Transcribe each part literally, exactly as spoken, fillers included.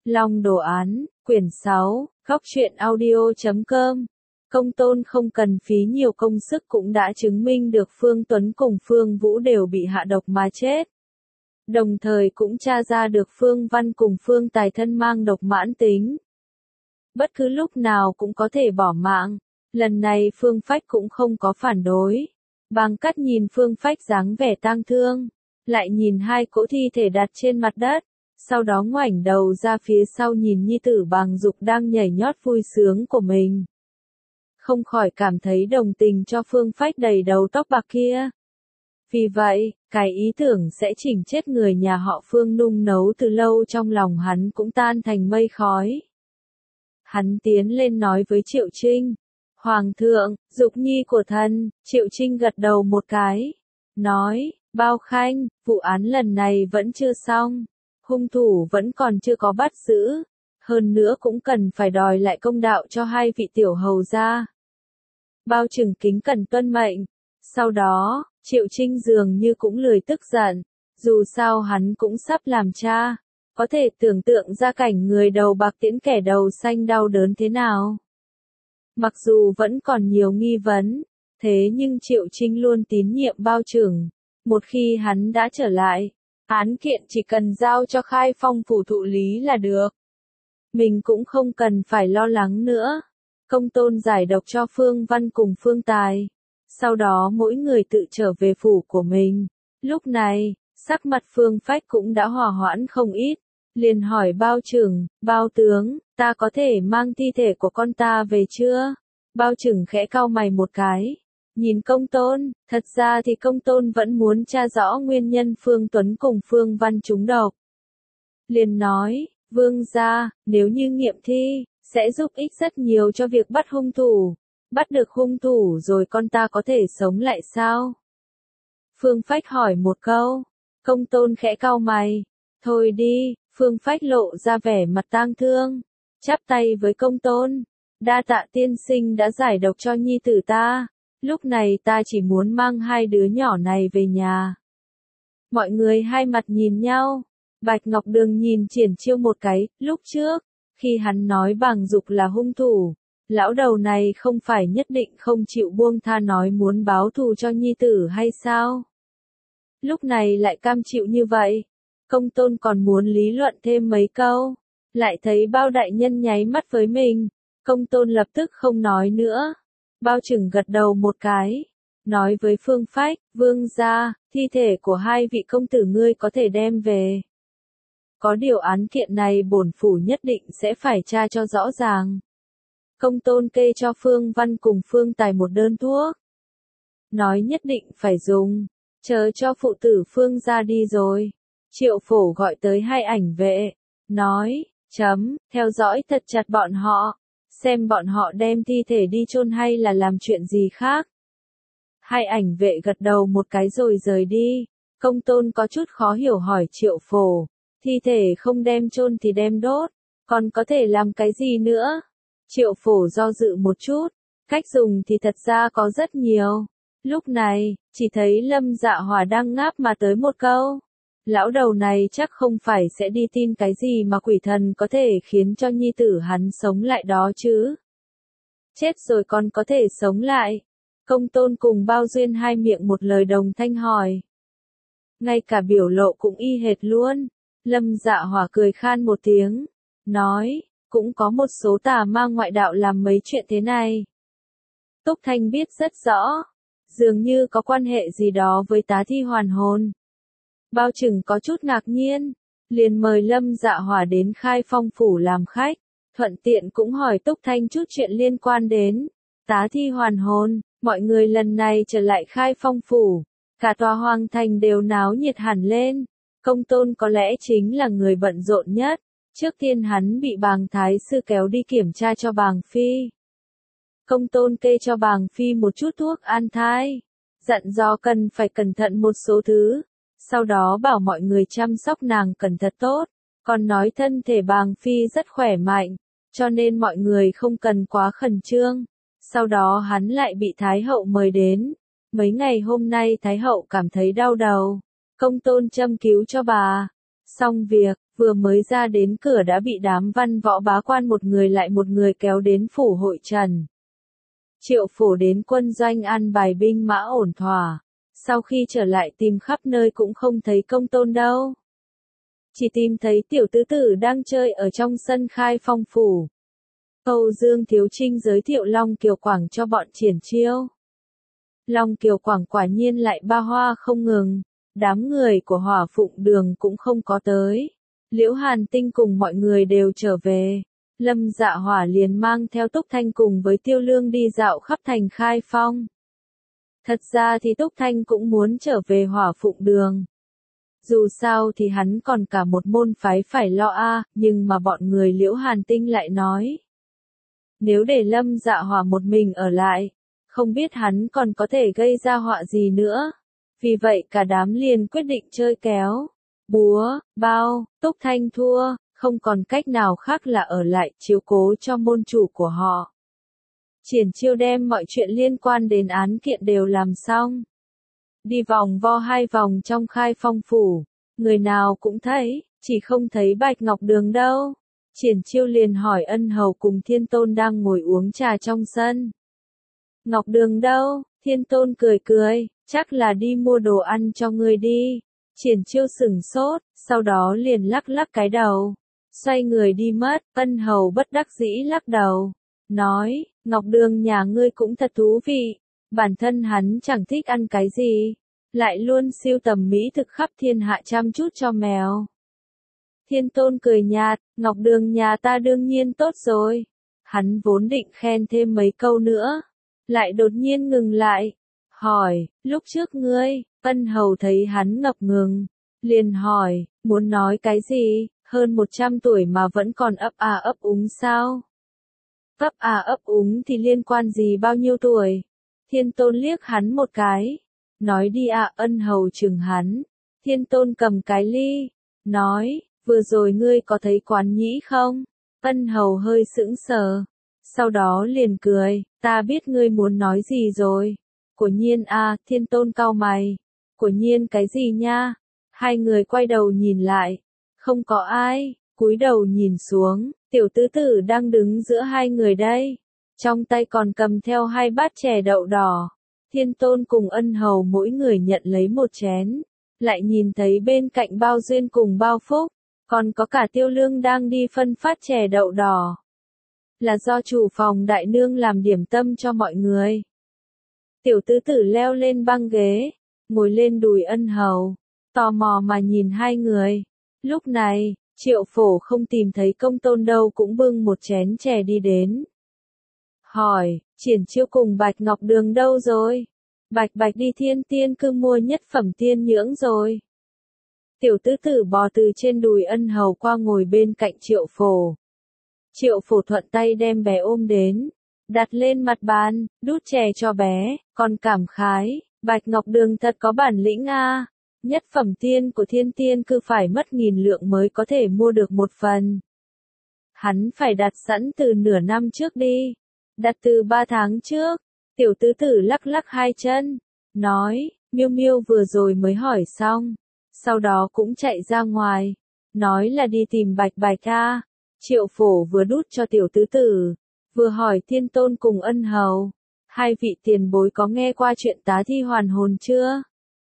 Long đồ án, quyển sáu, góc truyện audio chấm com. Công Tôn không cần phí nhiều công sức cũng đã chứng minh được Phương Tuấn cùng Phương Vũ đều bị hạ độc mà chết. Đồng thời cũng tra ra được Phương Văn cùng Phương Tài thân mang độc mãn tính. Bất cứ lúc nào cũng có thể bỏ mạng. Lần này Phương Phách cũng không có phản đối. Bàng Cắt nhìn Phương Phách dáng vẻ tang thương, lại nhìn hai cỗ thi thể đặt trên mặt đất, sau đó ngoảnh đầu ra phía sau nhìn nhi tử Bàng Dục đang nhảy nhót vui sướng của mình. Không khỏi cảm thấy đồng tình cho Phương Phách đầy đầu tóc bạc kia. Vì vậy, cái ý tưởng sẽ chỉnh chết người nhà họ Phương nung nấu từ lâu trong lòng hắn cũng tan thành mây khói. Hắn tiến lên nói với Triệu Trinh. Hoàng thượng, Dục nhi của thần. Triệu Trinh gật đầu một cái. Nói, Bao Khanh, vụ án lần này vẫn chưa xong. Hung thủ vẫn còn chưa có bắt giữ. Hơn nữa cũng cần phải đòi lại công đạo cho hai vị tiểu hầu gia. Bao Trừng kính cẩn tuân mệnh. Sau đó, Triệu Trinh dường như cũng lười tức giận. Dù sao hắn cũng sắp làm cha. Có thể tưởng tượng ra cảnh người đầu bạc tiễn kẻ đầu xanh đau đớn thế nào. Mặc dù vẫn còn nhiều nghi vấn, thế nhưng Triệu Trinh luôn tín nhiệm Bao Trừng. Một khi hắn đã trở lại, án kiện chỉ cần giao cho Khai Phong phủ thụ lý là được. Mình cũng không cần phải lo lắng nữa. Công Tôn giải độc cho Phương Văn cùng Phương Tài. Sau đó mỗi người tự trở về phủ của mình. Lúc này, sắc mặt Phương Phách cũng đã hòa hoãn không ít. Liền hỏi Bao Trừng, Bao tướng, ta có thể mang thi thể của con ta về chưa? Bao Trừng khẽ cau mày một cái. Nhìn Công Tôn, thật ra thì Công Tôn vẫn muốn tra rõ nguyên nhân Phương Tuấn cùng Phương Văn trúng độc. Liền nói, vương gia, nếu như nghiệm thi, sẽ giúp ích rất nhiều cho việc bắt hung thủ. Bắt được hung thủ rồi con ta có thể sống lại sao? Phương Phách hỏi một câu. Công Tôn khẽ cau mày. Thôi đi. Phương Phách lộ ra vẻ mặt tang thương, chắp tay với Công Tôn, đa tạ tiên sinh đã giải độc cho nhi tử ta, lúc này ta chỉ muốn mang hai đứa nhỏ này về nhà. Mọi người hai mặt nhìn nhau, Bạch Ngọc Đường nhìn Triển Chiêu một cái, lúc trước, khi hắn nói Bàng Dục là hung thủ, lão đầu này không phải nhất định không chịu buông tha nói muốn báo thù cho nhi tử hay sao? Lúc này lại cam chịu như vậy. Công Tôn còn muốn lý luận thêm mấy câu, lại thấy Bao đại nhân nháy mắt với mình, Công Tôn lập tức không nói nữa. Bao Trừng gật đầu một cái, nói với Phương Phách, vương gia, thi thể của hai vị công tử ngươi có thể đem về. Có điều án kiện này bổn phủ nhất định sẽ phải tra cho rõ ràng. Công Tôn kê cho Phương Văn cùng Phương Tài một đơn thuốc. Nói nhất định phải dùng, chờ cho phụ tử Phương ra đi rồi. Triệu Phổ gọi tới hai ảnh vệ, nói, chấm, theo dõi thật chặt bọn họ, xem bọn họ đem thi thể đi chôn hay là làm chuyện gì khác. Hai ảnh vệ gật đầu một cái rồi rời đi. Công Tôn có chút khó hiểu hỏi Triệu Phổ, thi thể không đem chôn thì đem đốt, còn có thể làm cái gì nữa? Triệu Phổ do dự một chút, cách dùng thì thật ra có rất nhiều. Lúc này, chỉ thấy Lâm Dạ Hỏa đang ngáp mà tới một câu. Lão đầu này chắc không phải sẽ đi tin cái gì mà quỷ thần có thể khiến cho nhi tử hắn sống lại đó chứ. Chết rồi còn có thể sống lại. Công Tôn cùng Bao Duyên hai miệng một lời đồng thanh hỏi. Ngay cả biểu lộ cũng y hệt luôn. Lâm Dạ Hỏa cười khan một tiếng. Nói, cũng có một số tà ma ngoại đạo làm mấy chuyện thế này. Túc Thanh biết rất rõ. Dường như có quan hệ gì đó với tá thi hoàn hồn. Bao Trừng có chút ngạc nhiên, liền mời Lâm Dạ Hỏa đến Khai Phong phủ làm khách, thuận tiện cũng hỏi Túc Thanh chút chuyện liên quan đến tá thi hoàn hồn. Mọi người lần này trở lại Khai Phong phủ, cả tòa hoàng thành đều náo nhiệt hẳn lên. Công Tôn có lẽ chính là người bận rộn nhất. Trước tiên hắn bị Bàng Thái sư kéo đi kiểm tra cho Bàng Phi. Công Tôn kê cho Bàng Phi một chút thuốc an thai, dặn dò cần phải cẩn thận một số thứ. Sau đó bảo mọi người chăm sóc nàng cẩn thận tốt, còn nói thân thể Bàng Phi rất khỏe mạnh, cho nên mọi người không cần quá khẩn trương. Sau đó hắn lại bị Thái hậu mời đến. Mấy ngày hôm nay Thái hậu cảm thấy đau đầu. Công Tôn châm cứu cho bà. Xong việc, vừa mới ra đến cửa đã bị đám văn võ bá quan một người lại một người kéo đến phủ hội trần. Triệu Phổ đến quân doanh an bài binh mã ổn thỏa. Sau khi trở lại tìm khắp nơi cũng không thấy Công Tôn đâu. Chỉ tìm thấy tiểu tứ tử đang chơi ở trong sân Khai Phong phủ. Âu Dương Thiếu Trinh giới thiệu Long Kiều Quảng cho bọn Triển Chiêu. Long Kiều Quảng quả nhiên lại ba hoa không ngừng. Đám người của Hỏa Phụng Đường cũng không có tới. Liễu Hàn Tinh cùng mọi người đều trở về. Lâm Dạ Hỏa liền mang theo Túc Thanh cùng với Tiêu Lương đi dạo khắp thành Khai Phong. Thật ra thì Túc Thanh cũng muốn trở về Hỏa Phụng Đường. Dù sao thì hắn còn cả một môn phái phải lo a, nhưng mà bọn người Liễu Hàn Tinh lại nói. Nếu để Lâm Dạ Hỏa một mình ở lại, không biết hắn còn có thể gây ra họa gì nữa. Vì vậy cả đám liền quyết định chơi kéo. Búa, bao, Túc Thanh thua, không còn cách nào khác là ở lại chiếu cố cho môn chủ của họ. Triển Chiêu đem mọi chuyện liên quan đến án kiện đều làm xong. Đi vòng vo hai vòng trong Khai Phong phủ, người nào cũng thấy, chỉ không thấy Bạch Ngọc Đường đâu. Triển Chiêu liền hỏi Ân Hầu cùng Thiên Tôn đang ngồi uống trà trong sân. Ngọc Đường đâu? Thiên Tôn cười cười, chắc là đi mua đồ ăn cho người đi. Triển Chiêu sửng sốt, sau đó liền lắc lắc cái đầu. Xoay người đi mất, Ân Hầu bất đắc dĩ lắc đầu. Nói, Ngọc Đường nhà ngươi cũng thật thú vị. Bản thân hắn chẳng thích ăn cái gì. Lại luôn siêu tầm mỹ thực khắp thiên hạ chăm chút cho mèo. Thiên Tôn cười nhạt, Ngọc Đường nhà ta đương nhiên tốt rồi. Hắn vốn định khen thêm mấy câu nữa. Lại đột nhiên ngừng lại. Hỏi, lúc trước ngươi, Ân Hầu thấy hắn ngập ngừng. Liền hỏi, muốn nói cái gì, hơn một trăm tuổi mà vẫn còn ấp à ấp úng sao? Ấp à ấp úng thì liên quan gì bao nhiêu tuổi? Thiên Tôn liếc hắn một cái. Nói đi ạ. Ân Hầu chừng hắn. Thiên Tôn cầm cái ly. Nói, vừa rồi ngươi có thấy Quán Nhĩ không? Ân Hầu hơi sững sờ. Sau đó liền cười, ta biết ngươi muốn nói gì rồi. Của nhiên à, Thiên Tôn cau mày. Của nhiên cái gì nha? Hai người quay đầu nhìn lại. Không có ai, cúi đầu nhìn xuống, tiểu tứ tử đang đứng giữa hai người đây. Trong tay còn cầm theo hai bát chè đậu đỏ. Thiên Tôn cùng Ân Hầu mỗi người nhận lấy một chén. Lại nhìn thấy bên cạnh Bao Duyên cùng Bao Phúc. Còn có cả Tiêu Lương đang đi phân phát chè đậu đỏ. Là do chủ phòng đại nương làm điểm tâm cho mọi người. Tiểu tứ tử leo lên băng ghế, ngồi lên đùi Ân Hầu, tò mò mà nhìn hai người. Lúc này, Triệu Phổ không tìm thấy Công Tôn đâu cũng bưng một chén chè đi đến. Hỏi, Triển Chiêu cùng Bạch Ngọc Đường đâu rồi? Bạch Bạch đi Thiên Tiên Cư mua nhất phẩm tiên nhưỡng rồi. Tiểu tứ tử bò từ trên đùi Ân Hầu qua ngồi bên cạnh Triệu Phổ. Triệu Phổ thuận tay đem bé ôm đến, đặt lên mặt bàn, đút chè cho bé, còn cảm khái, Bạch Ngọc Đường thật có bản lĩnh a. Nhất phẩm tiên của Thiên Tiên Cư phải mất nghìn lượng mới có thể mua được một phần. Hắn phải đặt sẵn từ nửa năm trước đi. Đặt từ ba tháng trước. Tiểu tứ tử lắc lắc hai chân. Nói, Miêu Miêu vừa rồi mới hỏi xong. Sau đó cũng chạy ra ngoài. Nói là đi tìm Bạch Bạch a. Triệu Phổ vừa đút cho tiểu tứ tử. Vừa hỏi Thiên Tôn cùng Ân Hầu. Hai vị tiền bối có nghe qua chuyện tá thi hoàn hồn chưa?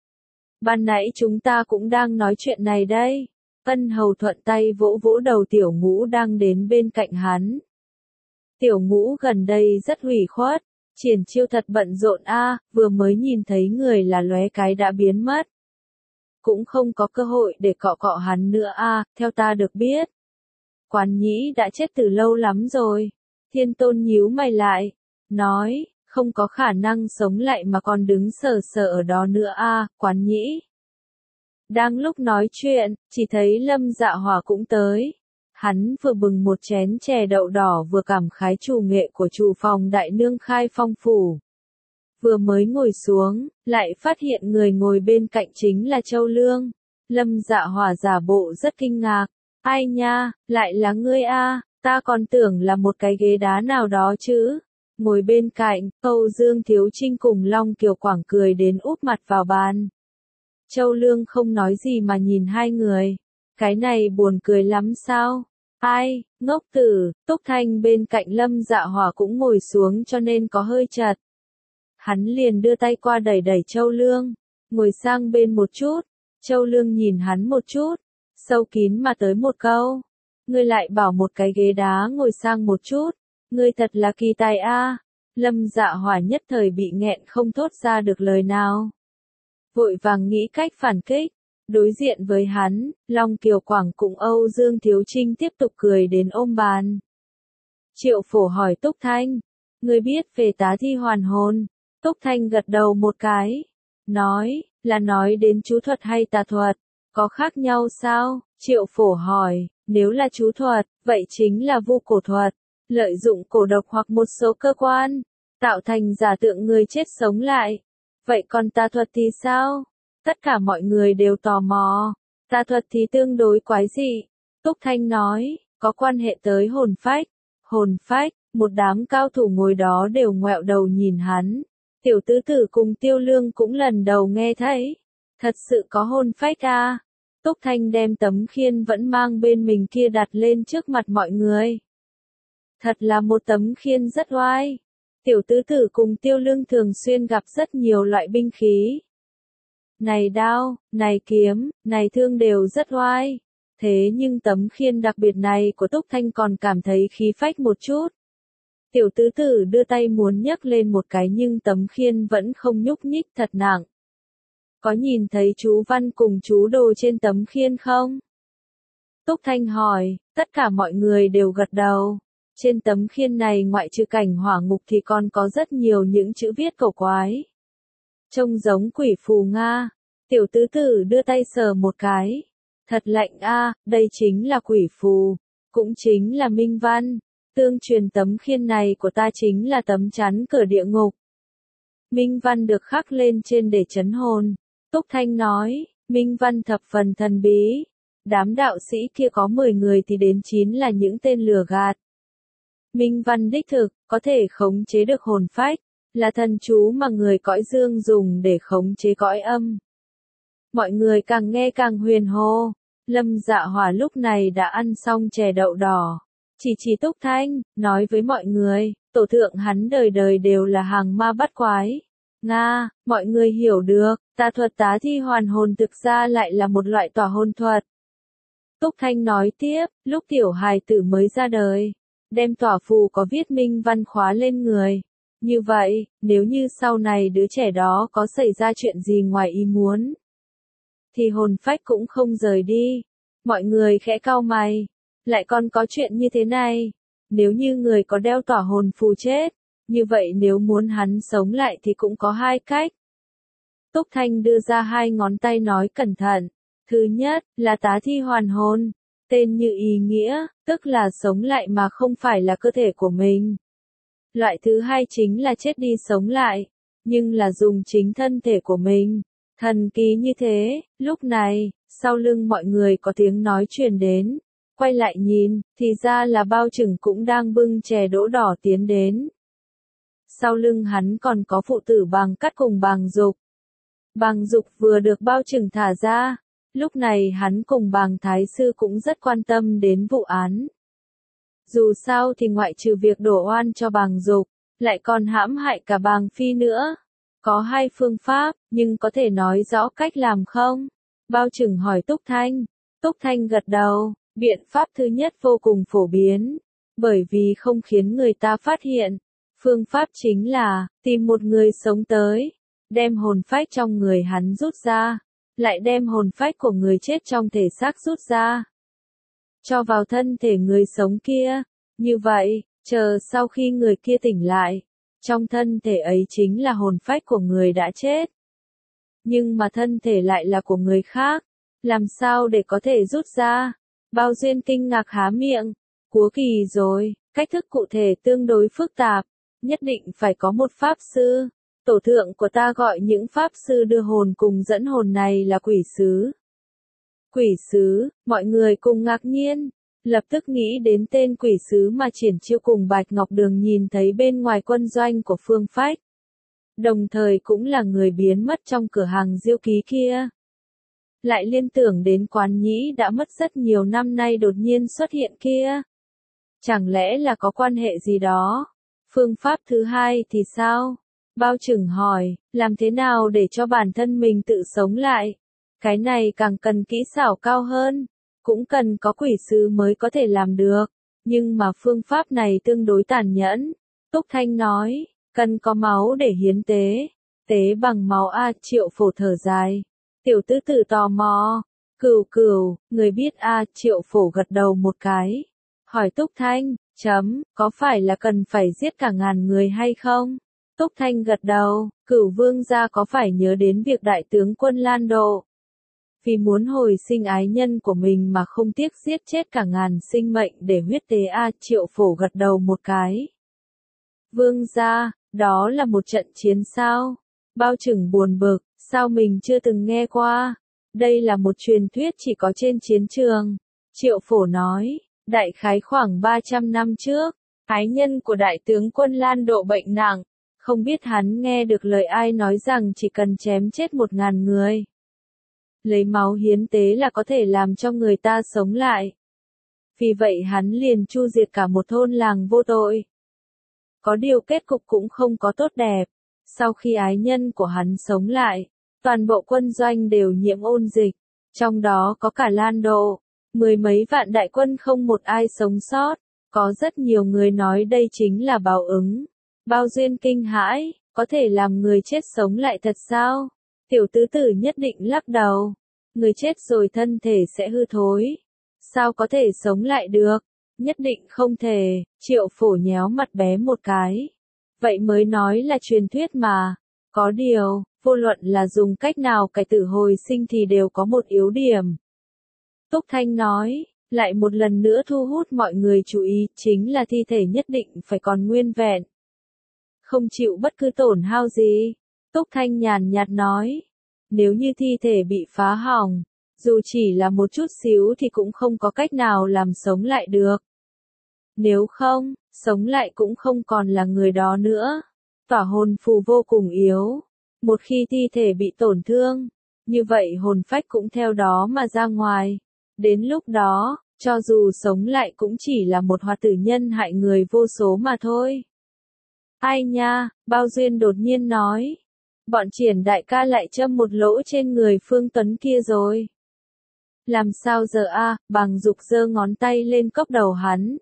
Ban nãy chúng ta cũng đang nói chuyện này đây. Ân Hầu thuận tay vỗ vỗ đầu Tiểu Ngũ đang đến bên cạnh hắn. Tiểu Ngũ gần đây rất hủy khuất. Triển Chiêu thật bận rộn a, vừa mới nhìn thấy người là lóe cái đã biến mất. Cũng không có cơ hội để cọ cọ hắn nữa a, theo ta được biết. Quán Nhĩ đã chết từ lâu lắm rồi. Thiên Tôn nhíu mày lại. Nói, không có khả năng sống lại mà còn đứng sờ sờ ở đó nữa a, Quán Nhĩ. Đang lúc nói chuyện, chỉ thấy Lâm Dạ Hỏa cũng tới. Hắn vừa bừng một chén chè đậu đỏ vừa cảm khái chủ nghệ của chủ phòng đại nương Khai Phong phủ. Vừa mới ngồi xuống, lại phát hiện người ngồi bên cạnh chính là Châu Lương. Lâm Dạ Hỏa giả bộ rất kinh ngạc. Ai nha, lại là ngươi a, ta còn tưởng là một cái ghế đá nào đó chứ. Ngồi bên cạnh, Âu Dương Thiếu Trinh cùng Long Kiều Quảng cười đến úp mặt vào bàn. Châu Lương không nói gì mà nhìn hai người. Cái này buồn cười lắm sao? Ai, ngốc tử, Túc Thanh bên cạnh Lâm Dạ Hỏa cũng ngồi xuống cho nên có hơi chật. Hắn liền đưa tay qua đẩy đẩy Châu Lương, ngồi sang bên một chút. Châu Lương nhìn hắn một chút, sâu kín mà tới một câu. Ngươi lại bảo một cái ghế đá ngồi sang một chút, ngươi thật là kỳ tài a. Lâm Dạ Hỏa nhất thời bị nghẹn không thốt ra được lời nào. Vội vàng nghĩ cách phản kích. Đối diện với hắn, Long Kiều Quảng cùng Âu Dương Thiếu Trinh tiếp tục cười đến ôm bàn. Triệu Phổ hỏi Túc Thanh, ngươi biết về tá thi hoàn hồn? Túc Thanh gật đầu một cái, nói, là nói đến chú thuật hay tà thuật, có khác nhau sao? Triệu Phổ hỏi, nếu là chú thuật, vậy chính là vu cổ thuật, lợi dụng cổ độc hoặc một số cơ quan, tạo thành giả tượng người chết sống lại. Vậy còn tà thuật thì sao? Tất cả mọi người đều tò mò. Tà thuật thì tương đối quái dị. Túc Thanh nói, có quan hệ tới hồn phách. Hồn phách, một đám cao thủ ngồi đó đều ngoẹo đầu nhìn hắn. Tiểu tứ tử cùng Tiêu Lương cũng lần đầu nghe thấy. Thật sự có hồn phách à? Túc Thanh đem tấm khiên vẫn mang bên mình kia đặt lên trước mặt mọi người. Thật là một tấm khiên rất oai. Tiểu tứ tử cùng Tiêu Lương thường xuyên gặp rất nhiều loại binh khí. Này đao, này kiếm, này thương đều rất oai. Thế nhưng tấm khiên đặc biệt này của Túc Thanh còn cảm thấy khí phách một chút. Tiểu tứ tử đưa tay muốn nhấc lên một cái nhưng tấm khiên vẫn không nhúc nhích, thật nặng. Có nhìn thấy chú văn cùng chú đồ trên tấm khiên không? Túc Thanh hỏi, tất cả mọi người đều gật đầu. Trên tấm khiên này ngoại trừ cảnh hỏa ngục thì còn có rất nhiều những chữ viết cổ quái. Trông giống quỷ phù Nga. Tiểu tứ tử đưa tay sờ một cái. Thật lạnh a, đây chính là quỷ phù. Cũng chính là minh văn. Tương truyền tấm khiên này của ta chính là tấm chắn cửa địa ngục. Minh văn được khắc lên trên để trấn hồn. Túc Thanh nói, minh văn thập phần thần bí. Đám đạo sĩ kia có mười người thì đến chín là những tên lừa gạt. Minh văn đích thực, có thể khống chế được hồn phách, là thần chú mà người cõi dương dùng để khống chế cõi âm. Mọi người càng nghe càng huyền hồ. Lâm Dạ Hỏa lúc này đã ăn xong chè đậu đỏ. Chỉ chỉ Túc Thanh, nói với mọi người, tổ thượng hắn đời đời đều là hàng ma bắt quái. Nga, mọi người hiểu được, tà thuật tá thi hoàn hồn thực ra lại là một loại tỏa hồn thuật. Túc Thanh nói tiếp, lúc tiểu hài tử mới ra đời, đem tỏa phù có viết minh văn khóa lên người. Như vậy, nếu như sau này đứa trẻ đó có xảy ra chuyện gì ngoài ý muốn, thì hồn phách cũng không rời đi. Mọi người khẽ cau mày. Lại còn có chuyện như thế này. Nếu như người có đeo tỏa hồn phù chết, như vậy nếu muốn hắn sống lại thì cũng có hai cách. Túc Thanh đưa ra hai ngón tay nói cẩn thận. Thứ nhất, là tá thi hoàn hồn. Tên như ý nghĩa, tức là sống lại mà không phải là cơ thể của mình. Loại thứ hai chính là chết đi sống lại, nhưng là dùng chính thân thể của mình. Thần kỳ như thế, lúc này, sau lưng mọi người có tiếng nói truyền đến. Quay lại nhìn, thì ra là Bao Trừng cũng đang bưng chè đỗ đỏ tiến đến. Sau lưng hắn còn có phụ tử Bàng Cắt cùng Bàng Dục. Bàng Dục vừa được Bao Trừng thả ra, lúc này hắn cùng Bàng Thái Sư cũng rất quan tâm đến vụ án. Dù sao thì ngoại trừ việc đổ oan cho Bàng Dục, lại còn hãm hại cả Bàng Phi nữa. Có hai phương pháp, nhưng có thể nói rõ cách làm không? Bao Trừng hỏi Túc Thanh. Túc Thanh gật đầu. Biện pháp thứ nhất vô cùng phổ biến, bởi vì không khiến người ta phát hiện. Phương pháp chính là, tìm một người sống tới, đem hồn phách trong người hắn rút ra, lại đem hồn phách của người chết trong thể xác rút ra, cho vào thân thể người sống kia. Như vậy, chờ sau khi người kia tỉnh lại, trong thân thể ấy chính là hồn phách của người đã chết. Nhưng mà thân thể lại là của người khác, làm sao để có thể rút ra? Bao Duyên kinh ngạc há miệng, Cúa kỳ rồi, cách thức cụ thể tương đối phức tạp, nhất định phải có một pháp sư. Tổ thượng của ta gọi những pháp sư đưa hồn cùng dẫn hồn này là quỷ sứ. Quỷ sứ, mọi người cùng ngạc nhiên, lập tức nghĩ đến tên quỷ sứ mà Triển Chiêu cùng Bạch Ngọc Đường nhìn thấy bên ngoài quân doanh của Phương Phách. Đồng thời cũng là người biến mất trong cửa hàng diêu ký kia. lại liên tưởng đến quán nhĩ đã mất rất nhiều năm nay đột nhiên xuất hiện kia. Chẳng lẽ là có quan hệ gì đó? Phương pháp thứ hai thì sao? Bao Trừng hỏi, làm thế nào để cho bản thân mình tự sống lại? Cái này càng cần kỹ xảo cao hơn, cũng cần có quỷ sứ mới có thể làm được, nhưng mà phương pháp này tương đối tàn nhẫn. Túc Thanh nói, cần có máu để hiến tế, tế bằng máu a. Triệu Phổ thở dài. Tiểu tứ tử tò mò, cừu cừu, người biết a. Triệu Phổ gật đầu một cái. Hỏi Túc Thanh, chấm, có phải là cần phải giết cả ngàn người hay không? Túc Thanh gật đầu, Cửu vương gia có phải nhớ đến việc đại tướng quân Lan Độ vì muốn hồi sinh ái nhân của mình mà không tiếc giết chết cả ngàn sinh mệnh để huyết tế a. Triệu Phổ gật đầu một cái. Vương gia, đó là một trận chiến sao? Bao Trừng buồn bực, sao mình chưa từng nghe qua? Đây là một truyền thuyết chỉ có trên chiến trường. Triệu Phổ nói, đại khái khoảng ba trăm năm trước, ái nhân của đại tướng quân Lan Độ bệnh nặng, không biết hắn nghe được lời ai nói rằng chỉ cần chém chết một ngàn người, lấy máu hiến tế là có thể làm cho người ta sống lại. Vì vậy hắn liền chu diệt cả một thôn làng vô tội. Có điều kết cục cũng không có tốt đẹp. Sau khi ái nhân của hắn sống lại, toàn bộ quân doanh đều nhiễm ôn dịch, trong đó có cả Lan Độ. Mười mấy vạn đại quân không một ai sống sót. Có rất nhiều người nói đây chính là báo ứng. Bao Duyên kinh hãi, có thể làm người chết sống lại thật sao? Tiểu tứ tử nhất định lắc đầu. Người chết rồi thân thể sẽ hư thối. Sao có thể sống lại được? Nhất định không thể. Triệu Phổ nhéo mặt bé một cái. Vậy mới nói là truyền thuyết mà. Có điều, vô luận là dùng cách nào cải tử hồi sinh thì đều có một yếu điểm. Túc Thanh nói, lại một lần nữa thu hút mọi người chú ý, chính là thi thể nhất định phải còn nguyên vẹn. Không chịu bất cứ tổn hao gì. Túc Thanh nhàn nhạt nói, nếu như thi thể bị phá hỏng, dù chỉ là một chút xíu thì cũng không có cách nào làm sống lại được. Nếu không, sống lại cũng không còn là người đó nữa. Tỏa hồn phù vô cùng yếu. Một khi thi thể bị tổn thương, như vậy hồn phách cũng theo đó mà ra ngoài. Đến lúc đó, cho dù sống lại cũng chỉ là một hoạt tử nhân hại người vô số mà thôi. Ai nha, Bao Duyên đột nhiên nói. Bọn Triển đại ca lại châm một lỗ trên người Phương Tuấn kia rồi. Làm sao giờ a? Bằng Dục giơ ngón tay lên cốc đầu hắn.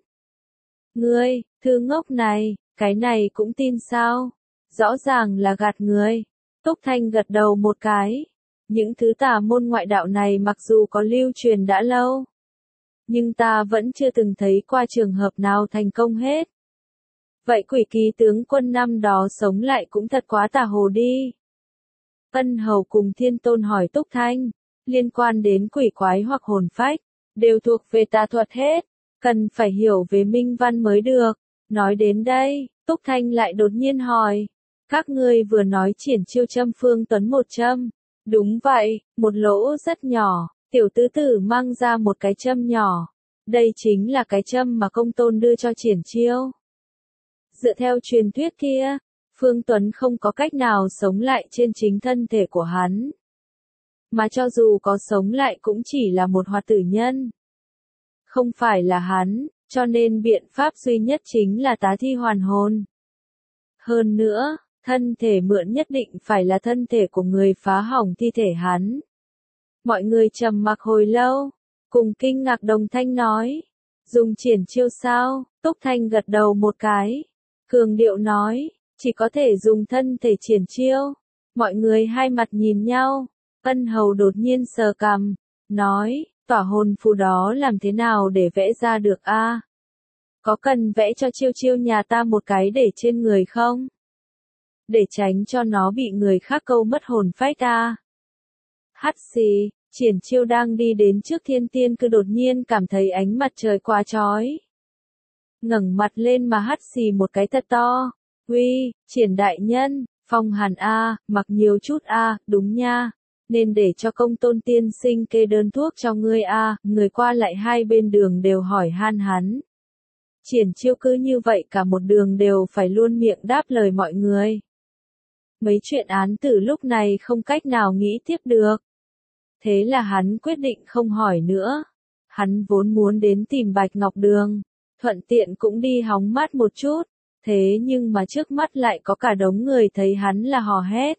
Ngươi, thư ngốc này, cái này cũng tin sao? Rõ ràng là gạt người. Túc Thanh gật đầu một cái. Những thứ tà môn ngoại đạo này mặc dù có lưu truyền đã lâu, nhưng ta vẫn chưa từng thấy qua trường hợp nào thành công hết. Vậy quỷ ký tướng quân năm đó sống lại cũng thật quá tà hồ đi. Ân Hầu cùng Thiên Tôn hỏi Túc Thanh, liên quan đến quỷ quái hoặc hồn phách, đều thuộc về tà thuật hết, cần phải hiểu về minh văn mới được. Nói đến đây, Túc Thanh lại đột nhiên hỏi, các ngươi vừa nói Triển chiêu châm Phương Tuấn một châm. Đúng vậy, một lỗ rất nhỏ, tiểu tứ tử mang ra một cái châm nhỏ. Đây chính là cái châm mà công tôn đưa cho Triển chiêu. Dựa theo truyền thuyết kia, Phương Tuấn không có cách nào sống lại trên chính thân thể của hắn. Mà cho dù có sống lại cũng chỉ là một hoạt tử nhân. Không phải là hắn, cho nên biện pháp duy nhất chính là tá thi hoàn hồn. Hơn nữa, thân thể mượn nhất định phải là thân thể của người phá hỏng thi thể hắn. Mọi người trầm mặc hồi lâu, cùng kinh ngạc đồng thanh nói. Dùng triển chiêu sao? Túc Thanh gật đầu một cái. Cường điệu nói, chỉ có thể dùng thân thể triển chiêu. Mọi người hai mặt nhìn nhau. Ân Hầu đột nhiên sờ cằm, nói, tỏa hồn phù đó làm thế nào để vẽ ra được a? Có cần vẽ cho chiêu chiêu nhà ta một cái để trên người không? Để tránh cho nó bị người khác câu mất hồn phách a. Hắt xì, Triển chiêu đang đi đến trước Thiên Tiên Cư đột nhiên cảm thấy ánh mặt trời quá chói. Ngẩng mặt lên mà hắt xì một cái thật to. Uy, Triển đại nhân, phong hàn a, mặc nhiều chút a, đúng nha. Nên để cho công tôn tiên sinh kê đơn thuốc cho ngươi a. Người qua lại hai bên đường đều hỏi han hắn. Triển chiêu cứ như vậy cả một đường đều phải luôn miệng đáp lời mọi người. Mấy chuyện án tử lúc này không cách nào nghĩ tiếp được. Thế là hắn quyết định không hỏi nữa. Hắn vốn muốn đến tìm Bạch Ngọc Đường, thuận tiện cũng đi hóng mát một chút, thế nhưng mà trước mắt lại có cả đống người thấy hắn là hò hét.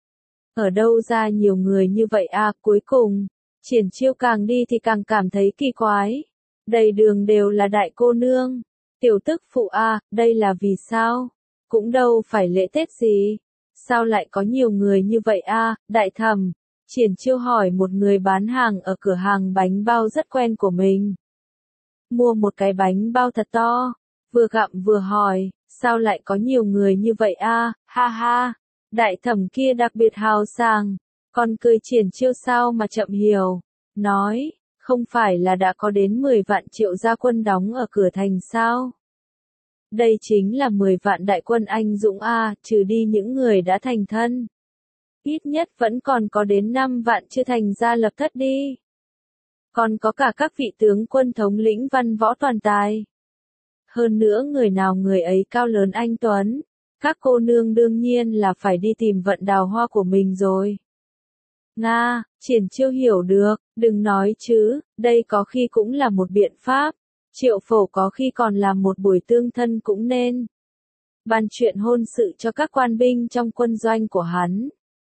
Ở đâu ra nhiều người như vậy à, cuối cùng, Triển Chiêu càng đi thì càng cảm thấy kỳ quái. Đầy đường đều là đại cô nương, tiểu tức phụ à, đây là vì sao? Cũng đâu phải lễ Tết gì, sao lại có nhiều người như vậy à, đại thẩm? Triển Chiêu hỏi một người bán hàng ở cửa hàng bánh bao rất quen của mình. Mua một cái bánh bao thật to, vừa gặm vừa hỏi, sao lại có nhiều người như vậy a? Ha ha, đại thẩm kia đặc biệt hào sảng, còn cười Triển Chiêu sao mà chậm hiểu, nói, không phải là đã có đến mười vạn triệu gia quân đóng ở cửa thành sao? Đây chính là mười vạn đại quân anh dũng a, trừ đi những người đã thành thân. Ít nhất vẫn còn có đến năm vạn chưa thành gia lập thất đi. Còn có cả các vị tướng quân thống lĩnh văn võ toàn tài. Hơn nữa người nào người ấy cao lớn anh tuấn, các cô nương đương nhiên là phải đi tìm vận đào hoa của mình rồi. Nga, Triển Chiêu hiểu được, đừng nói chứ, đây có khi cũng là một biện pháp. Triệu Phổ có khi còn làm một buổi tương thân cũng nên. Bàn chuyện hôn sự cho các quan binh trong quân doanh của hắn.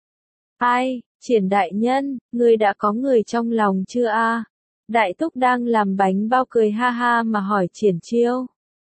Ai, Triển đại nhân, ngươi đã có người trong lòng chưa a? Đại thúc đang làm bánh bao cười ha ha mà hỏi Triển Chiêu.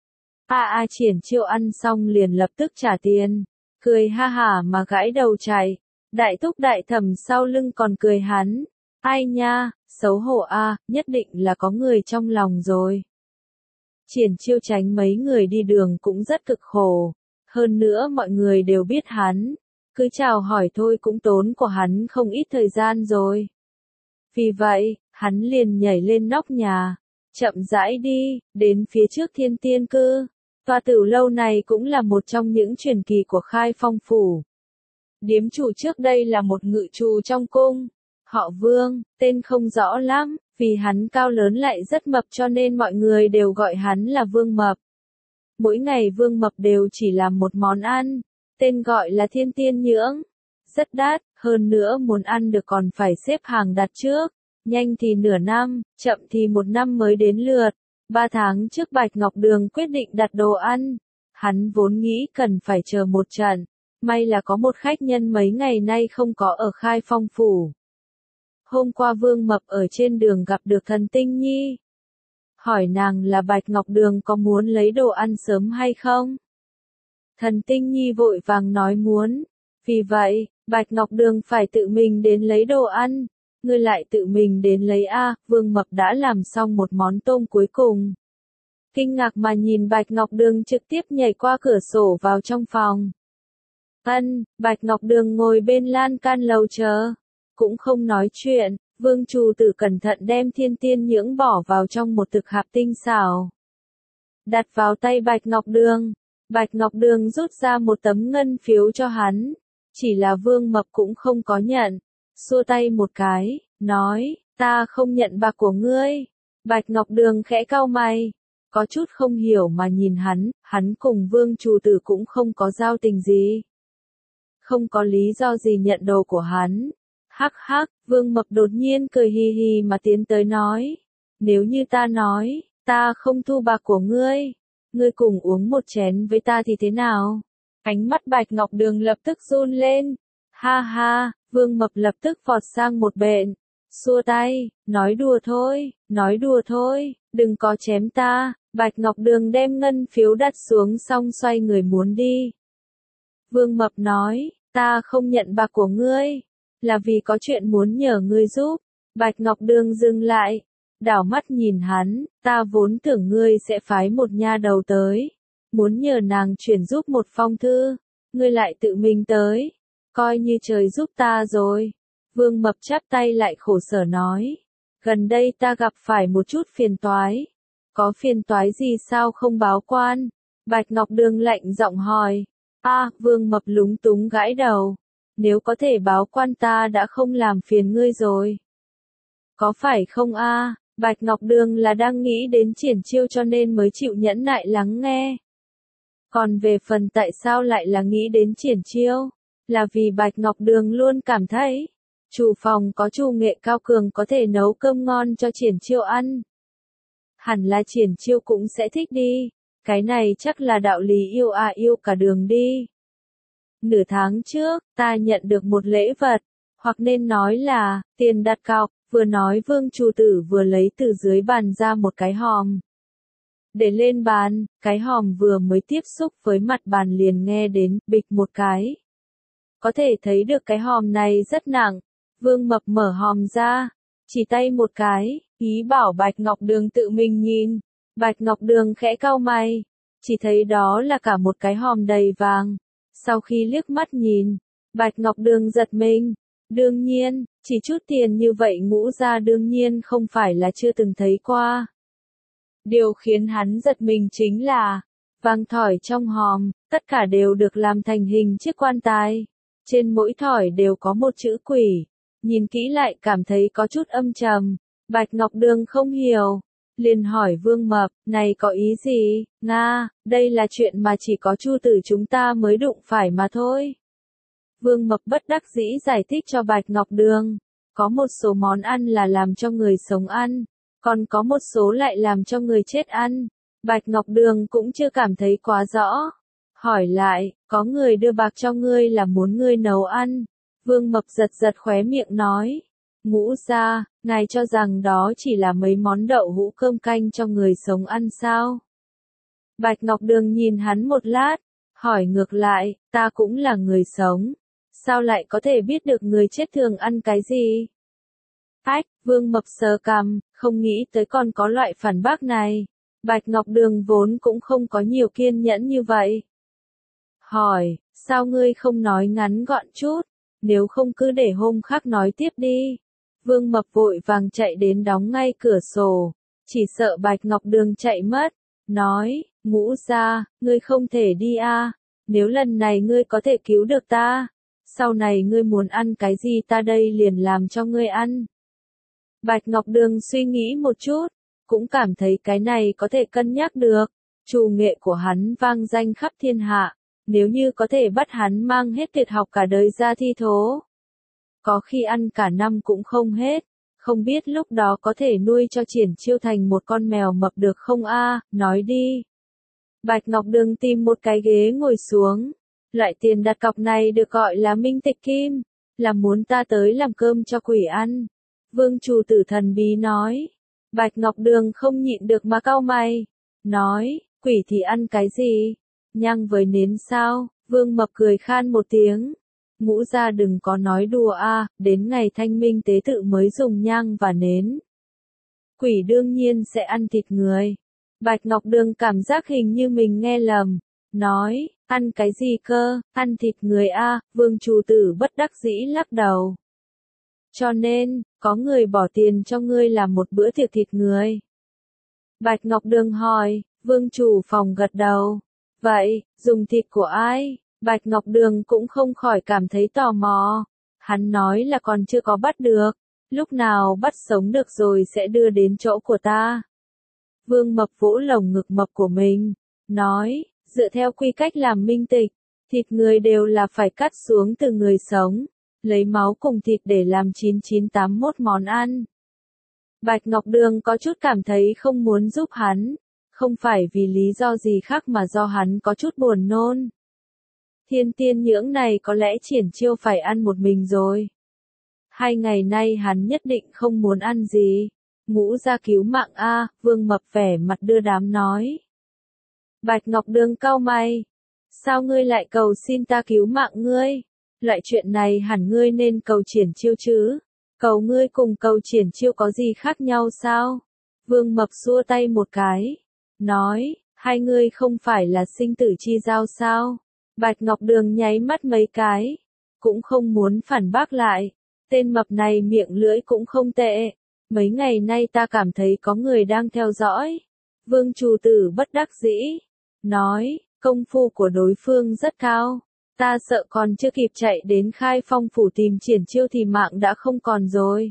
A a Triển Chiêu ăn xong liền lập tức trả tiền, cười ha hả mà gãi đầu chạy. Đại thúc đại thẩm sau lưng còn cười hắn. Ai nha, xấu hổ a, nhất định là có người trong lòng rồi. Triển Chiêu tránh mấy người đi đường cũng rất cực khổ, hơn nữa mọi người đều biết hắn, cứ chào hỏi thôi cũng tốn của hắn không ít thời gian rồi. Vì vậy, hắn liền nhảy lên nóc nhà, chậm rãi đi, đến phía trước Thiên Tiên Cư. Tòa Tử lâu này cũng là một trong những truyền kỳ của Khai Phong phủ. Điếm chủ trước đây là một ngự trù trong cung, họ Vương, tên không rõ lắm, vì hắn cao lớn lại rất mập cho nên mọi người đều gọi hắn là Vương Mập. Mỗi ngày Vương Mập đều chỉ làm một món ăn, tên gọi là Thiên Tiên Nhưỡng, rất đắt, hơn nữa muốn ăn được còn phải xếp hàng đặt trước, nhanh thì nửa năm, chậm thì một năm mới đến lượt. Ba tháng trước Bạch Ngọc Đường quyết định đặt đồ ăn, hắn vốn nghĩ cần phải chờ một trận, may là có một khách nhân mấy ngày nay không có ở Khai Phong phủ. Hôm qua Vương Mập ở trên đường gặp được Thần Tinh Nhi, hỏi nàng là Bạch Ngọc Đường có muốn lấy đồ ăn sớm hay không. Thần Tinh Nhi vội vàng nói muốn, vì vậy, Bạch Ngọc Đường phải tự mình đến lấy đồ ăn. Ngươi lại tự mình đến lấy a, Vương Mập đã làm xong một món tôm cuối cùng. Kinh ngạc mà nhìn Bạch Ngọc Đường trực tiếp nhảy qua cửa sổ vào trong phòng. Ân, Bạch Ngọc Đường ngồi bên lan can lầu chờ, cũng không nói chuyện, Vương chủ tử cẩn thận đem Thiên Tiên Nhưỡng bỏ vào trong một thực hạp tinh xảo. Đặt vào tay Bạch Ngọc Đường, Bạch Ngọc Đường rút ra một tấm ngân phiếu cho hắn, chỉ là Vương Mập cũng không có nhận. Xua tay một cái, nói, ta không nhận bạc của ngươi. Bạch Ngọc Đường khẽ cau mày, có chút không hiểu mà nhìn hắn, hắn cùng Vương chủ tử cũng không có giao tình gì. Không có lý do gì nhận đồ của hắn. Hắc hắc, Vương Mập đột nhiên cười hì hì mà tiến tới nói, nếu như ta nói, ta không thu bạc của ngươi, ngươi cùng uống một chén với ta thì thế nào? Ánh mắt Bạch Ngọc Đường lập tức run lên, ha ha. Vương Mập lập tức vọt sang một bên, xua tay, nói đùa thôi, nói đùa thôi, đừng có chém ta. Bạch Ngọc Đường đem ngân phiếu đặt xuống xong xoay người muốn đi. Vương Mập nói, ta không nhận bạc của ngươi, là vì có chuyện muốn nhờ ngươi giúp. Bạch Ngọc Đường dừng lại, đảo mắt nhìn hắn, ta vốn tưởng ngươi sẽ phái một nha đầu tới, muốn nhờ nàng chuyển giúp một phong thư, ngươi lại tự mình tới. Coi như trời giúp ta rồi. Vương Mập chắp tay lại khổ sở nói. Gần đây ta gặp phải một chút phiền toái. Có phiền toái gì sao không báo quan? Bạch Ngọc Đường lạnh giọng hỏi. A, Vương Mập lúng túng gãi đầu. Nếu có thể báo quan ta đã không làm phiền ngươi rồi. Có phải không a? Bạch Ngọc Đường là đang nghĩ đến Triển Chiêu cho nên mới chịu nhẫn nại lắng nghe. Còn về phần tại sao lại là nghĩ đến Triển Chiêu? Là vì Bạch Ngọc Đường luôn cảm thấy, Chủ phòng có chủ nghệ cao cường có thể nấu cơm ngon cho Triển Chiêu ăn. Hẳn là Triển Chiêu cũng sẽ thích đi. Cái này chắc là đạo lý yêu à yêu cả đường đi. Nửa tháng trước, ta nhận được một lễ vật, hoặc nên nói là, tiền đặt cọc, vừa nói Vương chủ tử vừa lấy từ dưới bàn ra một cái hòm. Để lên bàn, cái hòm vừa mới tiếp xúc với mặt bàn liền nghe đến, bịch một cái. Có thể thấy được cái hòm này rất nặng. Vương Mập mở hòm ra, chỉ tay một cái, ý bảo Bạch Ngọc Đường tự mình nhìn. Bạch Ngọc Đường khẽ cau mày, chỉ thấy đó là cả một cái hòm đầy vàng. Sau khi liếc mắt nhìn, Bạch Ngọc Đường giật mình. Đương nhiên, chỉ chút tiền như vậy Ngũ gia đương nhiên không phải là chưa từng thấy qua. Điều khiến hắn giật mình chính là, vàng thỏi trong hòm, tất cả đều được làm thành hình chiếc quan tài. Trên mỗi thỏi đều có một chữ quỷ. Nhìn kỹ lại cảm thấy có chút âm trầm. Bạch Ngọc Đường không hiểu. Liền hỏi Vương Mập, này có ý gì? Nga, đây là chuyện mà chỉ có Chu tử chúng ta mới đụng phải mà thôi. Vương Mập bất đắc dĩ giải thích cho Bạch Ngọc Đường. Có một số món ăn là làm cho người sống ăn. Còn có một số lại làm cho người chết ăn. Bạch Ngọc Đường cũng chưa cảm thấy quá rõ. Hỏi lại, có người đưa bạc cho ngươi là muốn ngươi nấu ăn. Vương Mập giật giật khóe miệng nói. Ngũ gia, ngài cho rằng đó chỉ là mấy món đậu hũ cơm canh cho người sống ăn sao? Bạch Ngọc Đường nhìn hắn một lát, hỏi ngược lại, ta cũng là người sống. Sao lại có thể biết được người chết thường ăn cái gì? Ách, Vương Mập sờ cằm, không nghĩ tới còn có loại phản bác này. Bạch Ngọc Đường vốn cũng không có nhiều kiên nhẫn như vậy. Hỏi, sao ngươi không nói ngắn gọn chút, nếu không cứ để hôm khác nói tiếp đi. Vương Mập vội vàng chạy đến đóng ngay cửa sổ, chỉ sợ Bạch Ngọc Đường chạy mất, nói, Ngũ gia, ngươi không thể đi a, nếu lần này ngươi có thể cứu được ta, sau này ngươi muốn ăn cái gì ta đây liền làm cho ngươi ăn. Bạch Ngọc Đường suy nghĩ một chút, cũng cảm thấy cái này có thể cân nhắc được, chủ nghệ của hắn vang danh khắp thiên hạ, nếu như có thể bắt hắn mang hết tuyệt học cả đời ra thi thố. Có khi ăn cả năm cũng không hết, không biết lúc đó có thể nuôi cho Triển Chiêu thành một con mèo mập được không a, nói đi. Bạch Ngọc Đường tìm một cái ghế ngồi xuống, loại tiền đặt cọc này được gọi là minh tịch kim, là muốn ta tới làm cơm cho quỷ ăn. Vương chủ tử thần bí nói. Bạch Ngọc Đường không nhịn được mà cau mày, nói, quỷ thì ăn cái gì? Nhang với nến sao? Vương Mập cười khan một tiếng. Ngũ gia đừng có nói đùa a, đến ngày thanh minh tế tự mới dùng nhang và nến. Quỷ đương nhiên sẽ ăn thịt người. Bạch Ngọc Đường cảm giác hình như mình nghe lầm, nói, ăn cái gì cơ, ăn thịt người a, Vương chủ tử bất đắc dĩ lắc đầu. Cho nên, có người bỏ tiền cho ngươi làm một bữa tiệc thịt người. Bạch Ngọc Đường hỏi, Vương chủ phòng gật đầu. Vậy, dùng thịt của ai? Bạch Ngọc Đường cũng không khỏi cảm thấy tò mò. Hắn nói là còn chưa có bắt được. Lúc nào bắt sống được rồi sẽ đưa đến chỗ của ta. Vương Mập vỗ lồng ngực mập của mình. Nói, dựa theo quy cách làm minh tịch, thịt người đều là phải cắt xuống từ người sống. Lấy máu cùng thịt để làm chín chín tám mốt món ăn. Bạch Ngọc Đường có chút cảm thấy không muốn giúp hắn. Không phải vì lý do gì khác mà do hắn có chút buồn nôn. Thiên tiên nhưỡng này có lẽ Triển Chiêu phải ăn một mình rồi. Hai ngày nay hắn nhất định không muốn ăn gì. Ngũ gia cứu mạng a, Vương Mập vẻ mặt đưa đám nói. Bạch Ngọc Đường cau mày. Sao ngươi lại cầu xin ta cứu mạng ngươi? Loại chuyện này hẳn ngươi nên cầu Triển Chiêu chứ. Cầu ngươi cùng cầu Triển Chiêu có gì khác nhau sao? Vương Mập xua tay một cái. Nói, hai ngươi không phải là sinh tử chi giao sao? Bạch Ngọc Đường nháy mắt mấy cái. Cũng không muốn phản bác lại. Tên mập này miệng lưỡi cũng không tệ. Mấy ngày nay ta cảm thấy có người đang theo dõi. Vương chủ tử bất đắc dĩ. Nói, công phu của đối phương rất cao. Ta sợ còn chưa kịp chạy đến Khai Phong phủ tìm Triển Chiêu thì mạng đã không còn rồi.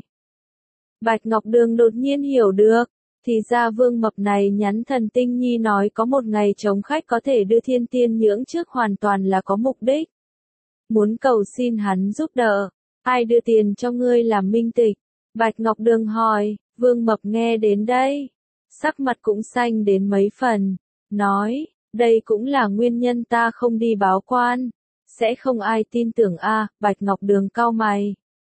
Bạch Ngọc Đường đột nhiên hiểu được. Thì ra Vương Mập này nhắn Thần Tinh Nhi nói có một ngày chống khách có thể đưa thiên tiên nhưỡng trước hoàn toàn là có mục đích. Muốn cầu xin hắn giúp đỡ. Ai đưa tiền cho ngươi làm minh tịch? Bạch Ngọc Đường hỏi. Vương Mập nghe đến đây, sắc mặt cũng xanh đến mấy phần, nói, đây cũng là nguyên nhân ta không đi báo quan, sẽ không ai tin tưởng a. À, Bạch Ngọc Đường cau mày.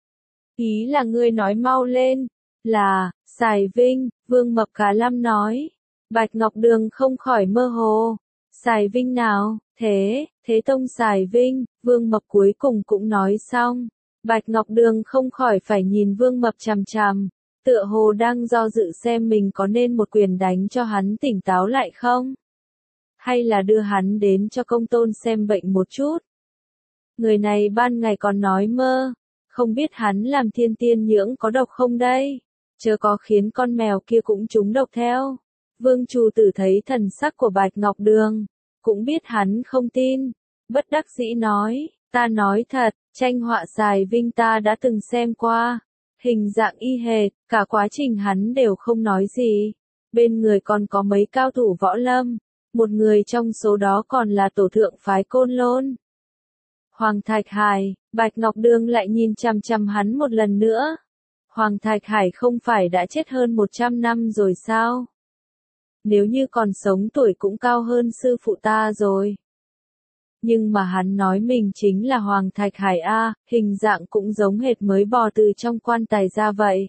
Ý là ngươi nói mau lên, là, Sài Vinh, Vương Mập Cá Lăm nói. Bạch Ngọc Đường không khỏi mơ hồ. Sài Vinh nào, thế, Thế Tông Sài Vinh, Vương Mập cuối cùng cũng nói xong. Bạch Ngọc Đường không khỏi phải nhìn Vương Mập chằm chằm, tựa hồ đang do dự xem mình có nên một quyền đánh cho hắn tỉnh táo lại không? Hay là đưa hắn đến cho công tôn xem bệnh một chút? Người này ban ngày còn nói mơ, không biết hắn làm thiên tiên nhưỡng có độc không đây? Chớ có khiến con mèo kia cũng trúng độc theo. Vương Trù Tử thấy thần sắc của Bạch Ngọc Đường, cũng biết hắn không tin, bất đắc dĩ nói, ta nói thật, tranh họa Sài Vinh ta đã từng xem qua, hình dạng y hệt, cả quá trình hắn đều không nói gì. Bên người còn có mấy cao thủ võ lâm, một người trong số đó còn là tổ thượng phái Côn Lôn. Hoàng Thạch Hải, Bạch Ngọc Đường lại nhìn chằm chằm hắn một lần nữa. Hoàng Thạch Hải không phải đã chết hơn một trăm năm rồi sao? Nếu như còn sống tuổi cũng cao hơn sư phụ ta rồi. Nhưng mà hắn nói mình chính là Hoàng Thạch Hải A, hình dạng cũng giống hệt mới bò từ trong quan tài ra vậy.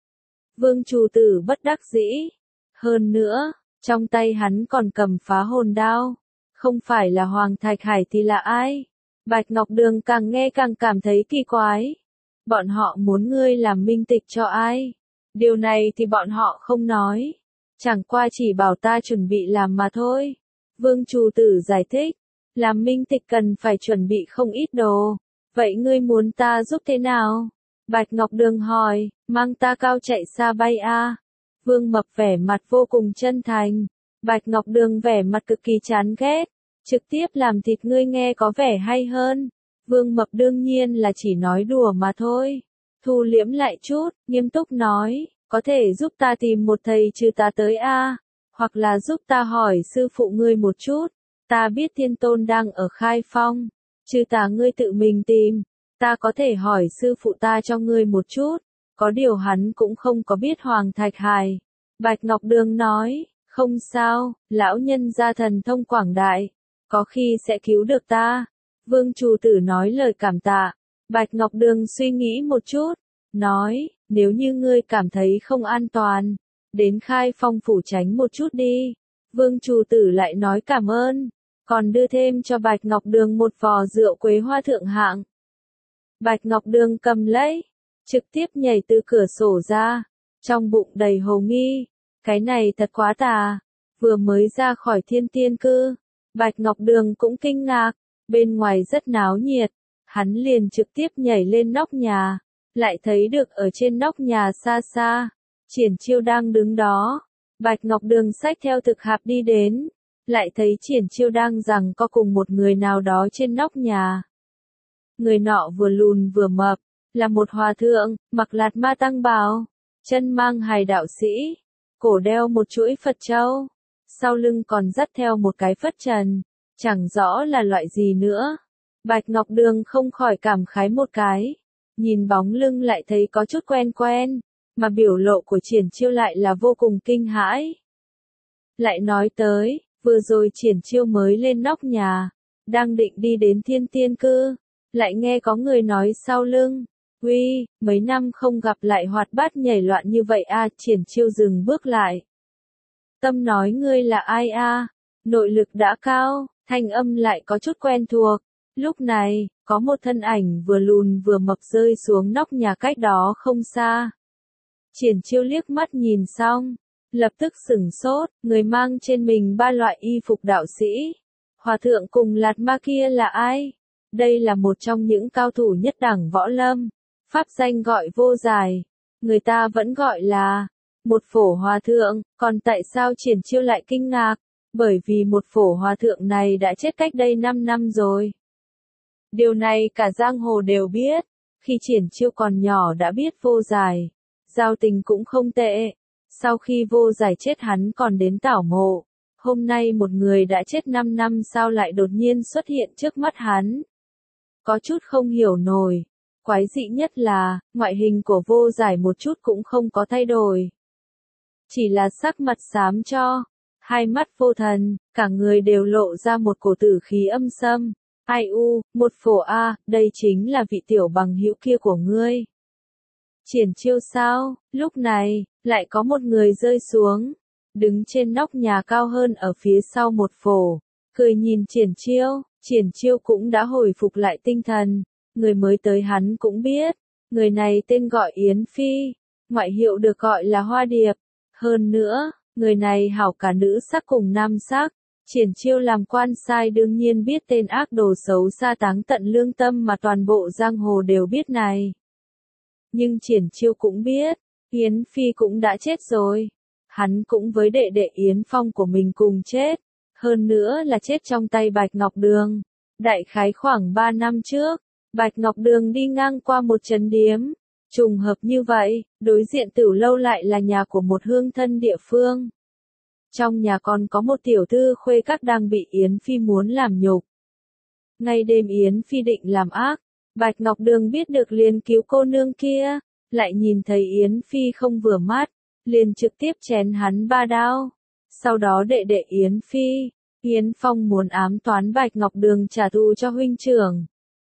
Vương Trù Tử bất đắc dĩ. Hơn nữa, trong tay hắn còn cầm phá hồn đao. Không phải là Hoàng Thạch Hải thì là ai? Bạch Ngọc Đường càng nghe càng cảm thấy kỳ quái. Bọn họ muốn ngươi làm minh tịch cho ai? Điều này thì bọn họ không nói. Chẳng qua chỉ bảo ta chuẩn bị làm mà thôi. Vương Trù Tử giải thích. Làm minh tịch cần phải chuẩn bị không ít đồ. Vậy ngươi muốn ta giúp thế nào? Bạch Ngọc Đường hỏi, mang ta cao chạy xa bay a. À? Vương Mập vẻ mặt vô cùng chân thành. Bạch Ngọc Đường vẻ mặt cực kỳ chán ghét. Trực tiếp làm thịt ngươi nghe có vẻ hay hơn. Vương Mập đương nhiên là chỉ nói đùa mà thôi. Thu liễm lại chút, nghiêm túc nói, có thể giúp ta tìm một thầy trừ tà tới a, à? Hoặc là giúp ta hỏi sư phụ ngươi một chút. Ta biết Thiên Tôn đang ở Khai Phong, trừ tà ngươi tự mình tìm, ta có thể hỏi sư phụ ta cho ngươi một chút, có điều hắn cũng không có biết Hoàng Thạch Hải. Bạch Ngọc Đường nói, không sao, lão nhân gia thần thông quảng đại, có khi sẽ cứu được ta. Vương Trù Tử nói lời cảm tạ. Bạch Ngọc Đường suy nghĩ một chút, nói, nếu như ngươi cảm thấy không an toàn, đến Khai Phong phủ tránh một chút đi. Vương Trù Tử lại nói cảm ơn, còn đưa thêm cho Bạch Ngọc Đường một vò rượu quế hoa thượng hạng. Bạch Ngọc Đường cầm lấy, trực tiếp nhảy từ cửa sổ ra, trong bụng đầy hồ nghi, cái này thật quá tà, vừa mới ra khỏi thiên tiên cư, Bạch Ngọc Đường cũng kinh ngạc, bên ngoài rất náo nhiệt, hắn liền trực tiếp nhảy lên nóc nhà, lại thấy được ở trên nóc nhà xa xa, Triển Chiêu đang đứng đó, Bạch Ngọc Đường xách theo thực hạp đi đến. Lại thấy Triển Chiêu đang giằng co cùng một người nào đó trên nóc nhà. Người nọ vừa lùn vừa mập, là một hòa thượng, mặc lạt ma tăng bào, chân mang hài đạo sĩ, cổ đeo một chuỗi Phật châu, sau lưng còn dắt theo một cái phất trần, chẳng rõ là loại gì nữa. Bạch Ngọc Đường không khỏi cảm khái một cái, nhìn bóng lưng lại thấy có chút quen quen, mà biểu lộ của Triển Chiêu lại là vô cùng kinh hãi. Lại nói tới, vừa rồi Triển Chiêu mới lên nóc nhà, đang định đi đến thiên tiên cư, lại nghe có người nói sau lưng, uy, mấy năm không gặp lại hoạt bát nhảy loạn như vậy a. À, Triển Chiêu dừng bước lại. Tâm nói ngươi là ai a? À? Nội lực đã cao, thanh âm lại có chút quen thuộc. Lúc này, có một thân ảnh vừa lùn vừa mập rơi xuống nóc nhà cách đó không xa. Triển Chiêu liếc mắt nhìn xong, lập tức sửng sốt, người mang trên mình ba loại y phục đạo sĩ. Hòa thượng cùng lạt ma kia là ai? Đây là một trong những cao thủ nhất đẳng võ lâm. Pháp danh gọi vô dài. Người ta vẫn gọi là một phổ hòa thượng. Còn tại sao Triển Chiêu lại kinh ngạc? Bởi vì một phổ hòa thượng này đã chết cách đây năm năm rồi. Điều này cả giang hồ đều biết. Khi Triển Chiêu còn nhỏ đã biết vô dài. Giao tình cũng không tệ. Sau khi vô giải chết hắn còn đến tảo mộ. Hôm nay một người đã chết năm năm sao lại đột nhiên xuất hiện trước mắt hắn. Có chút không hiểu nổi. quái dị nhất là, ngoại hình của Vô Giải một chút cũng không có thay đổi. Chỉ là sắc mặt xám cho, hai mắt vô thần, cả người đều lộ ra một cổ tử khí âm sâm. Ai u, một phổ a, đây chính là vị tiểu bằng hữu kia của ngươi. Triển Chiêu sao, lúc này, lại có một người rơi xuống, đứng trên nóc nhà cao hơn ở phía sau một phổ, cười nhìn Triển Chiêu, Triển Chiêu cũng đã hồi phục lại tinh thần, người mới tới hắn cũng biết, người này tên gọi Yến Phi, ngoại hiệu được gọi là Hoa Điệp, hơn nữa, người này hảo cả nữ sắc cùng nam sắc. Triển Chiêu làm quan sai đương nhiên biết tên ác đồ xấu xa táng tận lương tâm mà toàn bộ giang hồ đều biết này. Nhưng Triển Chiêu cũng biết, Yến Phi cũng đã chết rồi. Hắn cũng với đệ đệ Yến Phong của mình cùng chết. Hơn nữa là chết trong tay Bạch Ngọc Đường. Đại khái khoảng ba năm trước, Bạch Ngọc Đường đi ngang qua một trấn điếm. Trùng hợp như vậy, đối diện Tửu Lâu lại là nhà của một hương thân địa phương. Trong nhà còn có một tiểu thư khuê các đang bị Yến Phi muốn làm nhục. Ngay đêm Yến Phi định làm ác, Bạch Ngọc Đường biết được liền cứu cô nương kia, lại nhìn thấy Yến Phi không vừa mắt, liền trực tiếp chém hắn ba đao. Sau đó đệ đệ Yến Phi, Yến Phong muốn ám toán Bạch Ngọc Đường trả thù cho huynh trưởng.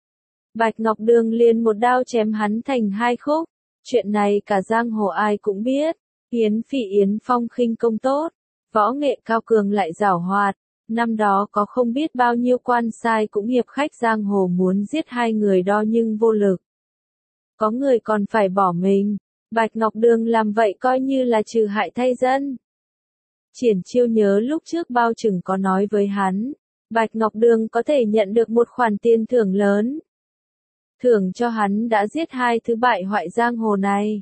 Bạch Ngọc Đường liền một đao chém hắn thành hai khúc. Chuyện này cả giang hồ ai cũng biết. Yến Phi Yến Phong khinh công tốt, võ nghệ cao cường lại giảo hoạt. Năm đó có không biết bao nhiêu quan sai cũng hiệp khách giang hồ muốn giết hai người đó nhưng vô lực. Có người còn phải bỏ mình. Bạch Ngọc Đường làm vậy coi như là trừ hại thay dân. Triển Chiêu nhớ lúc trước Bao Trừng có nói với hắn, Bạch Ngọc Đường có thể nhận được một khoản tiền thưởng lớn. Thưởng cho hắn đã giết hai thứ bại hoại giang hồ này.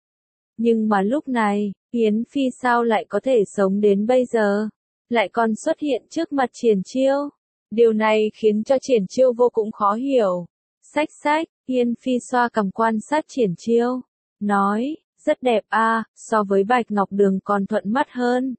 Nhưng mà lúc này, Yến Phi sao lại có thể sống đến bây giờ, lại còn xuất hiện trước mặt Triển Chiêu. Điều này khiến cho Triển Chiêu vô cùng khó hiểu. Xách xách, Yến Phi xoa cằm quan sát Triển Chiêu, nói, rất đẹp a, so với Bạch Ngọc Đường còn thuận mắt hơn.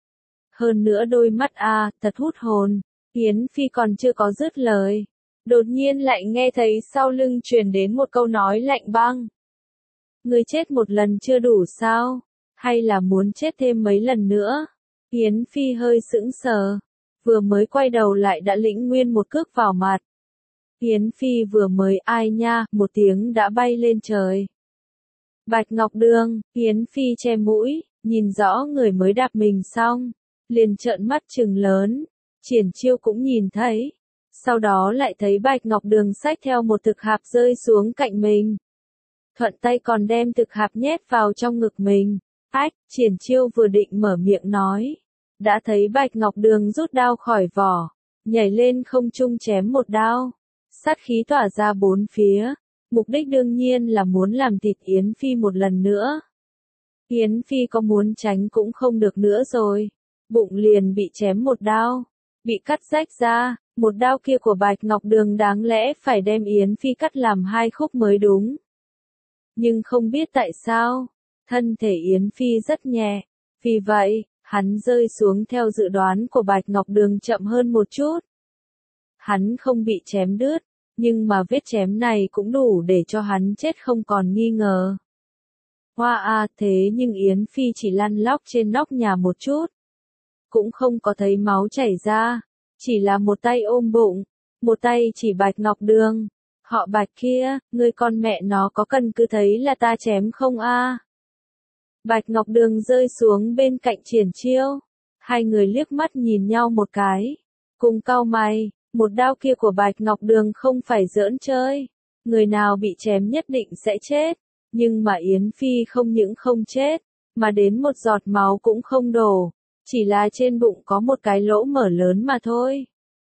Hơn nữa đôi mắt a, thật hút hồn. Yến Phi còn chưa có dứt lời, đột nhiên lại nghe thấy sau lưng truyền đến một câu nói lạnh băng. Ngươi chết một lần chưa đủ sao? Hay là muốn chết thêm mấy lần nữa? Yến Phi hơi sững sờ, vừa mới quay đầu lại đã lĩnh nguyên một cước vào mặt. Yến Phi vừa mới ai nha, một tiếng đã bay lên trời. Bạch Ngọc Đường, Yến Phi che mũi, nhìn rõ người mới đạp mình xong, liền trợn mắt trừng lớn. Triển Chiêu cũng nhìn thấy, sau đó lại thấy Bạch Ngọc Đường xách theo một thực hạp rơi xuống cạnh mình. Thuận tay còn đem thực hạp nhét vào trong ngực mình. Ách, Triển Chiêu vừa định mở miệng nói, đã thấy Bạch Ngọc Đường rút đao khỏi vỏ, nhảy lên không trung chém một đao. Sát khí tỏa ra bốn phía, mục đích đương nhiên là muốn làm thịt Yến Phi một lần nữa. Yến Phi có muốn tránh cũng không được nữa rồi, bụng liền bị chém một đao, bị cắt rách ra, một đao kia của Bạch Ngọc Đường đáng lẽ phải đem Yến Phi cắt làm hai khúc mới đúng. Nhưng không biết tại sao, thân thể Yến Phi rất nhẹ, vì vậy, hắn rơi xuống theo dự đoán của Bạch Ngọc Đường chậm hơn một chút. Hắn không bị chém đứt, nhưng mà vết chém này cũng đủ để cho hắn chết không còn nghi ngờ. Hoa a, thế nhưng Yến Phi chỉ lăn lóc trên nóc nhà một chút, cũng không có thấy máu chảy ra, chỉ là một tay ôm bụng, một tay chỉ Bạch Ngọc Đường. Họ Bạch kia, ngươi con mẹ nó có cần cứ thấy là ta chém không a? Bạch Ngọc Đường rơi xuống bên cạnh Triển Chiêu, hai người liếc mắt nhìn nhau một cái, cùng cau mày, một đao kia của Bạch Ngọc Đường không phải giỡn chơi, người nào bị chém nhất định sẽ chết, nhưng mà Yến Phi không những không chết, mà đến một giọt máu cũng không đổ, chỉ là trên bụng có một cái lỗ mở lớn mà thôi.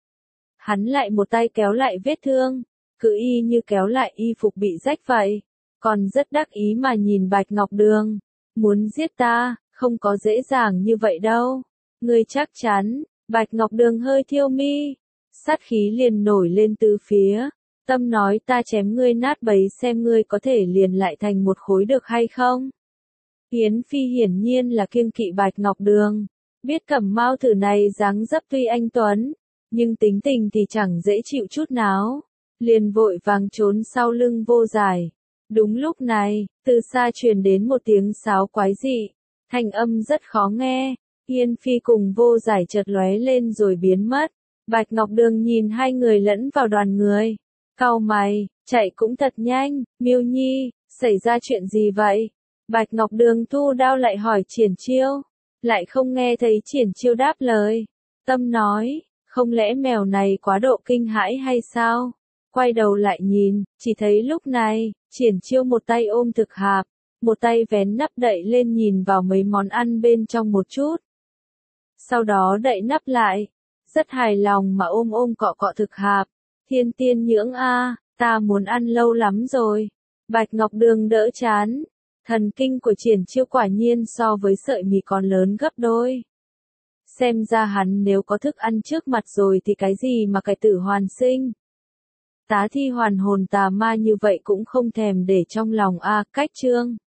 Hắn lại một tay kéo lại vết thương, cứ y như kéo lại y phục bị rách vậy, còn rất đắc ý mà nhìn Bạch Ngọc Đường, muốn giết ta, không có dễ dàng như vậy đâu, ngươi chắc chắn. Bạch Ngọc Đường hơi thiêu mi, sát khí liền nổi lên từ phía, tâm nói ta chém ngươi nát bấy xem ngươi có thể liền lại thành một khối được hay không. Yến Phi hiển nhiên là kiêng kỵ Bạch Ngọc Đường, biết Cẩm Mao thử này dáng dấp tuy anh tuấn, nhưng tính tình thì chẳng dễ chịu chút nào. liền vội vàng trốn sau lưng Vô Giải. Đúng lúc này, từ xa truyền đến một tiếng sáo quái dị, thanh âm rất khó nghe. Yên Phi cùng Vô Giải chợt lóe lên rồi biến mất. Bạch Ngọc Đường nhìn hai người lẫn vào đoàn người, cau mày, chạy cũng thật nhanh. Miêu Nhi, xảy ra chuyện gì vậy? Bạch Ngọc Đường thu đao lại hỏi Triển Chiêu, lại không nghe thấy Triển Chiêu đáp lời. Tâm nói, không lẽ mèo này quá độ kinh hãi hay sao? Quay đầu lại nhìn, chỉ thấy lúc này, Triển Chiêu một tay ôm thực hạp, một tay vén nắp đậy lên nhìn vào mấy món ăn bên trong một chút. Sau đó đậy nắp lại, rất hài lòng mà ôm ôm cọ cọ thực hạp. Thiên tiên nhưỡng a, ta muốn ăn lâu lắm rồi. Bạch Ngọc Đường đỡ chán, thần kinh của Triển Chiêu quả nhiên so với sợi mì còn lớn gấp đôi. Xem ra hắn nếu có thức ăn trước mặt rồi thì cái gì mà cải tử hoàn sinh. Tá thi hoàn hồn tà ma như vậy cũng không thèm để trong lòng a. Cách chương